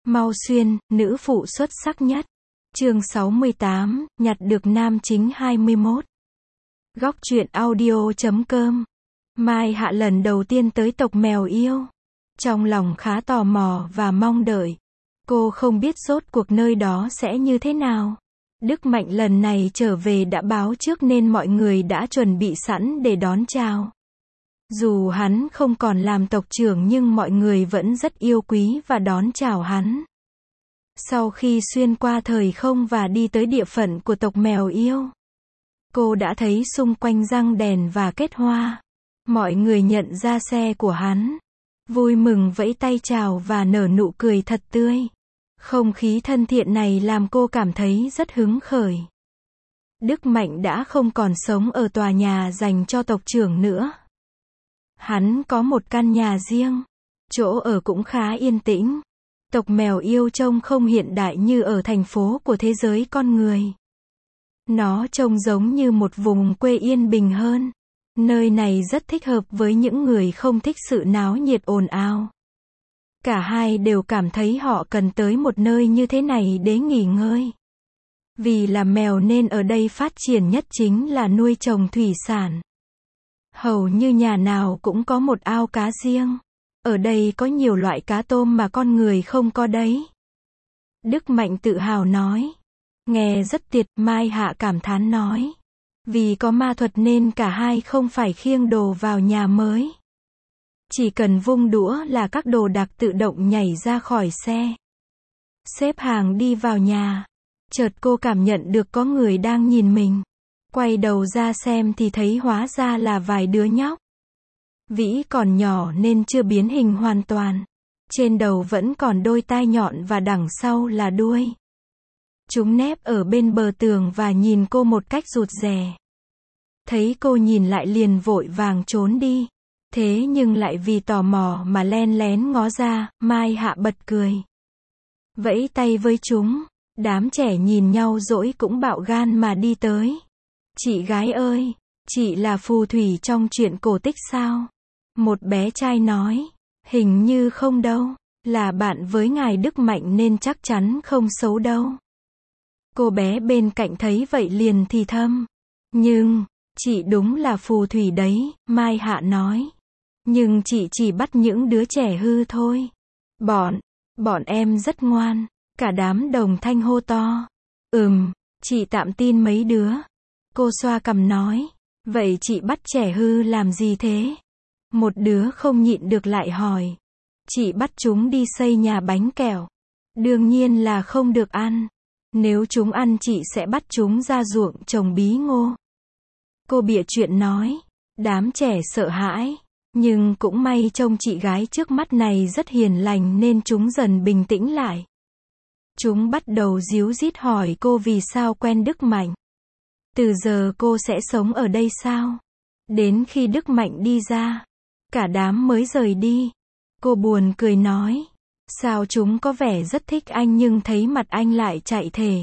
Mau Xuyên, nữ phụ xuất sắc nhất. Chương 68, nhặt được nam chính 21. Góc truyện audio.com. Mai Hạ lần đầu tiên tới tộc mèo yêu. Trong lòng khá tò mò và mong đợi. Cô không biết rốt cuộc nơi đó sẽ như thế nào. Đức Mạnh lần này trở về đã báo trước nên mọi người đã chuẩn bị sẵn để đón chào. Dù hắn không còn làm tộc trưởng nhưng mọi người vẫn rất yêu quý và đón chào hắn. Sau khi xuyên qua thời không và đi tới địa phận của tộc mèo yêu, cô đã thấy xung quanh răng đèn và kết hoa. Mọi người nhận ra xe của hắn, vui mừng vẫy tay chào và nở nụ cười thật tươi. Không khí thân thiện này làm cô cảm thấy rất hứng khởi. Đức Mạnh đã không còn sống ở tòa nhà dành cho tộc trưởng nữa. Hắn có một căn nhà riêng, chỗ ở cũng khá yên tĩnh. Tộc mèo yêu trông không hiện đại như ở thành phố của thế giới con người. Nó trông giống như một vùng quê yên bình hơn. Nơi này rất thích hợp với những người không thích sự náo nhiệt ồn ào. Cả hai đều cảm thấy họ cần tới một nơi như thế này để nghỉ ngơi. Vì là mèo nên ở đây phát triển nhất chính là nuôi trồng thủy sản. Hầu như nhà nào cũng có một ao cá riêng. Ở đây có nhiều loại cá tôm mà con người không có đấy. Đức Mạnh tự hào nói. Nghe rất tuyệt, Mai Hạ cảm thán nói. Vì có ma thuật nên cả hai không phải khiêng đồ vào nhà mới. Chỉ cần vung đũa là các đồ đạc tự động nhảy ra khỏi xe. Xếp hàng đi vào nhà. Chợt cô cảm nhận được có người đang nhìn mình. Quay đầu ra xem thì thấy hóa ra là vài đứa nhóc. Vĩ còn nhỏ nên chưa biến hình hoàn toàn. Trên đầu vẫn còn đôi tai nhọn và đằng sau là đuôi. Chúng nép ở bên bờ tường và nhìn cô một cách rụt rè. Thấy cô nhìn lại liền vội vàng trốn đi. Thế nhưng lại vì tò mò mà len lén ngó ra, Mai Hạ bật cười. Vẫy tay với chúng. Đám trẻ nhìn nhau dỗi cũng bạo gan mà đi tới. Chị gái ơi, chị là phù thủy trong truyện cổ tích sao? Một bé trai nói. Hình như không đâu, là bạn với ngài Đức Mạnh nên chắc chắn không xấu đâu. Cô bé bên cạnh thấy vậy liền thì thầm. Nhưng, chị đúng là phù thủy đấy, Mai Hạ nói. Nhưng chị chỉ bắt những đứa trẻ hư thôi. Bọn em rất ngoan. Cả đám đồng thanh hô to. Chị tạm tin mấy đứa. Cô xoa cằm nói. Vậy chị bắt trẻ hư làm gì thế? Một đứa không nhịn được lại hỏi. Chị bắt chúng đi xây nhà bánh kẹo. Đương nhiên là không được ăn. Nếu chúng ăn chị sẽ bắt chúng ra ruộng trồng bí ngô. Cô bịa chuyện nói. Đám trẻ sợ hãi. Nhưng cũng may trông chị gái trước mắt này rất hiền lành nên chúng dần bình tĩnh lại. Chúng bắt đầu díu dít hỏi cô vì sao quen Đức Mạnh. Từ giờ cô sẽ sống ở đây sao? Đến khi Đức Mạnh đi ra, cả đám mới rời đi. Cô buồn cười nói. Sao chúng có vẻ rất thích anh nhưng thấy mặt anh lại chạy thề.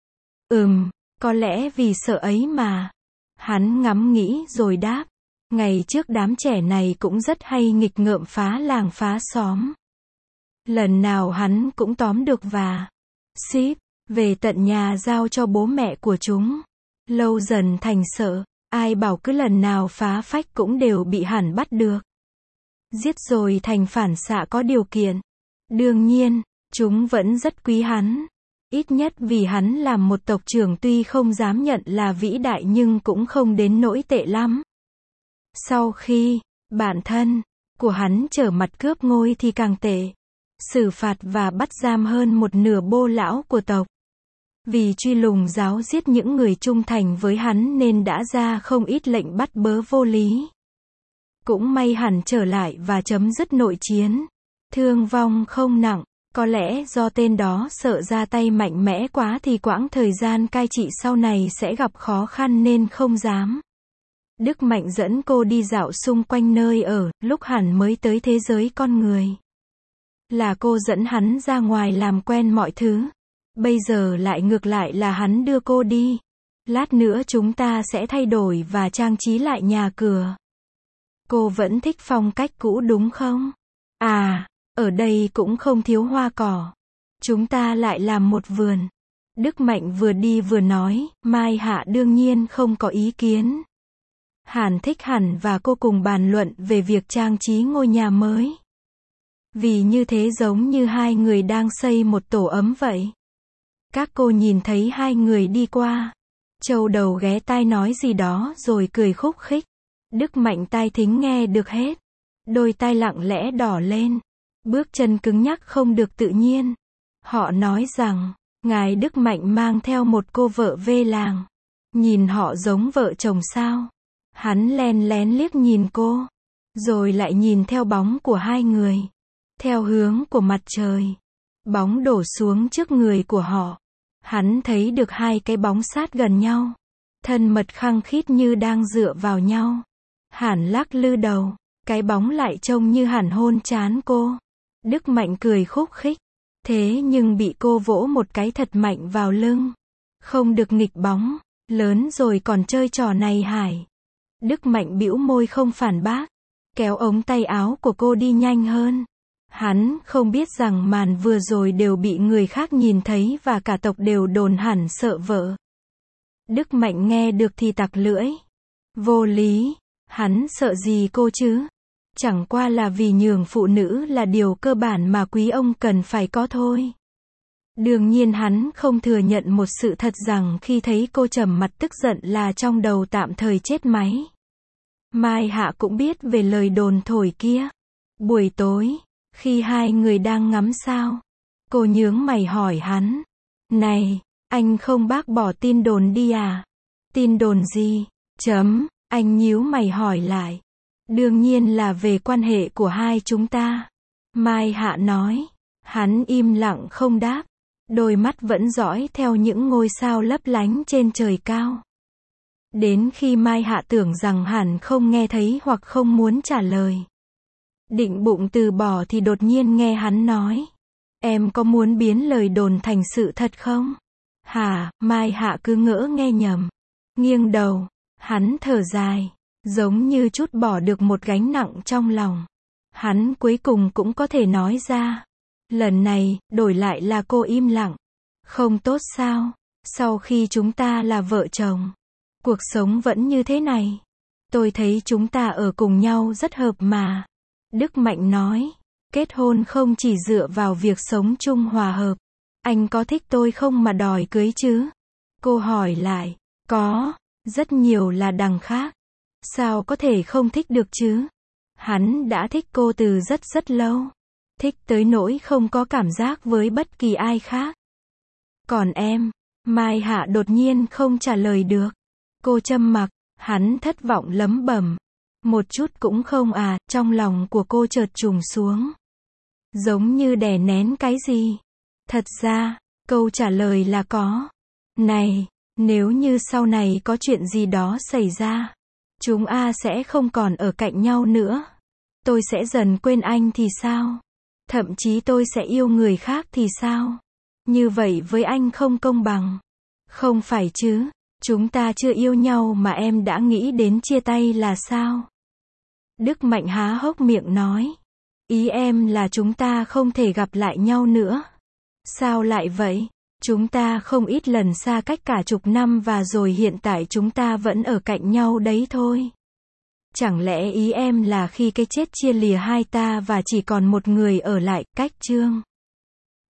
Có lẽ vì sợ ấy mà. Hắn ngẫm nghĩ rồi đáp. Ngày trước đám trẻ này cũng rất hay nghịch ngợm phá làng phá xóm. Lần nào hắn cũng tóm được và ship về tận nhà giao cho bố mẹ của chúng. Lâu dần thành sợ, ai bảo cứ lần nào phá phách cũng đều bị hắn bắt được. Giết rồi thành phản xạ có điều kiện. Đương nhiên, chúng vẫn rất quý hắn. Ít nhất vì hắn làm một tộc trưởng tuy không dám nhận là vĩ đại nhưng cũng không đến nỗi tệ lắm. Sau khi, bản thân của hắn trở mặt cướp ngôi thì càng tệ. Xử phạt và bắt giam hơn một nửa bô lão của tộc. Vì truy lùng giáo giết những người trung thành với hắn nên đã ra không ít lệnh bắt bớ vô lý. Cũng may hắn trở lại và chấm dứt nội chiến. Thương vong không nặng, có lẽ do tên đó sợ ra tay mạnh mẽ quá thì quãng thời gian cai trị sau này sẽ gặp khó khăn nên không dám. Đức Mạnh dẫn cô đi dạo xung quanh nơi ở, lúc hắn mới tới thế giới con người. Là cô dẫn hắn ra ngoài làm quen mọi thứ. Bây giờ lại ngược lại là hắn đưa cô đi. Lát nữa chúng ta sẽ thay đổi và trang trí lại nhà cửa. Cô vẫn thích phong cách cũ đúng không? À, ở đây cũng không thiếu hoa cỏ. Chúng ta lại làm một vườn. Đức Mạnh vừa đi vừa nói, Mai Hạ đương nhiên không có ý kiến. Hàn Thích Hẳn và cô cùng bàn luận về việc trang trí ngôi nhà mới. Vì như thế giống như hai người đang xây một tổ ấm vậy. Các cô nhìn thấy hai người đi qua. Châu Đầu ghé tai nói gì đó rồi cười khúc khích. Đức Mạnh tai thính nghe được hết. Đôi tai lặng lẽ đỏ lên. Bước chân cứng nhắc không được tự nhiên. Họ nói rằng, ngài Đức Mạnh mang theo một cô vợ về làng. Nhìn họ giống vợ chồng sao? Hắn len lén liếc nhìn cô. Rồi lại nhìn theo bóng của hai người. Theo hướng của mặt trời. Bóng đổ xuống trước người của họ. Hắn thấy được hai cái bóng sát gần nhau. Thân mật khăng khít như đang dựa vào nhau. Hẳn lắc lư đầu. Cái bóng lại trông như hẳn hôn trán cô. Đức Mạnh cười khúc khích. Thế nhưng bị cô vỗ một cái thật mạnh vào lưng. Không được nghịch bóng. Lớn rồi còn chơi trò này hài. Đức Mạnh bĩu môi không phản bác. Kéo ống tay áo của cô đi nhanh hơn. Hắn không biết rằng màn vừa rồi đều bị người khác nhìn thấy và cả tộc đều đồn hẳn sợ vợ. Đức Mạnh nghe được thì tặc lưỡi. Vô lý. Hắn sợ gì cô chứ? Chẳng qua là vì nhường phụ nữ là điều cơ bản mà quý ông cần phải có thôi. Đương nhiên hắn không thừa nhận một sự thật rằng khi thấy cô trầm mặt tức giận là trong đầu tạm thời chết máy. Mai Hạ cũng biết về lời đồn thổi kia. Buổi tối, khi hai người đang ngắm sao, cô nhướng mày hỏi hắn. Này, anh không bác bỏ tin đồn đi à? Tin đồn gì? Anh nhíu mày hỏi lại. Đương nhiên là về quan hệ của hai chúng ta. Mai Hạ nói. Hắn im lặng không đáp. Đôi mắt vẫn dõi theo những ngôi sao lấp lánh trên trời cao. Đến khi Mai Hạ tưởng rằng hẳn không nghe thấy hoặc không muốn trả lời. Định bụng từ bỏ thì đột nhiên nghe hắn nói. Em có muốn biến lời đồn thành sự thật không? Hả? Mai Hạ cứ ngỡ nghe nhầm. Nghiêng đầu. Hắn thở dài. Giống như trút bỏ được một gánh nặng trong lòng. Hắn cuối cùng cũng có thể nói ra. Lần này, đổi lại là cô im lặng. Không tốt sao? Sau khi chúng ta là vợ chồng, cuộc sống vẫn như thế này. Tôi thấy chúng ta ở cùng nhau rất hợp mà. Đức Mạnh nói. Kết hôn không chỉ dựa vào việc sống chung hòa hợp. Anh có thích tôi không mà đòi cưới chứ? Cô hỏi lại. Có. Rất nhiều là đằng khác. Sao có thể không thích được chứ? Hắn đã thích cô từ rất lâu. Thích tới nỗi không có cảm giác với bất kỳ ai khác. Còn em? Mai Hạ đột nhiên không trả lời được. Cô trầm mặc. Hắn thất vọng lẩm bẩm. Một chút cũng không à, trong lòng của cô chợt trùng xuống. Giống như đè nén cái gì. Thật ra, câu trả lời là có. Này, nếu như sau này có chuyện gì đó xảy ra, chúng sẽ không còn ở cạnh nhau nữa. Tôi sẽ dần quên anh thì sao? Thậm chí tôi sẽ yêu người khác thì sao? Như vậy với anh không công bằng. Không phải chứ? Chúng ta chưa yêu nhau mà em đã nghĩ đến chia tay là sao? Đức Mạnh há hốc miệng nói. Ý em là chúng ta không thể gặp lại nhau nữa. Sao lại vậy? Chúng ta không ít lần xa cách cả chục năm và rồi hiện tại chúng ta vẫn ở cạnh nhau đấy thôi. Chẳng lẽ ý em là khi cái chết chia lìa hai ta và chỉ còn một người ở lại, cách chương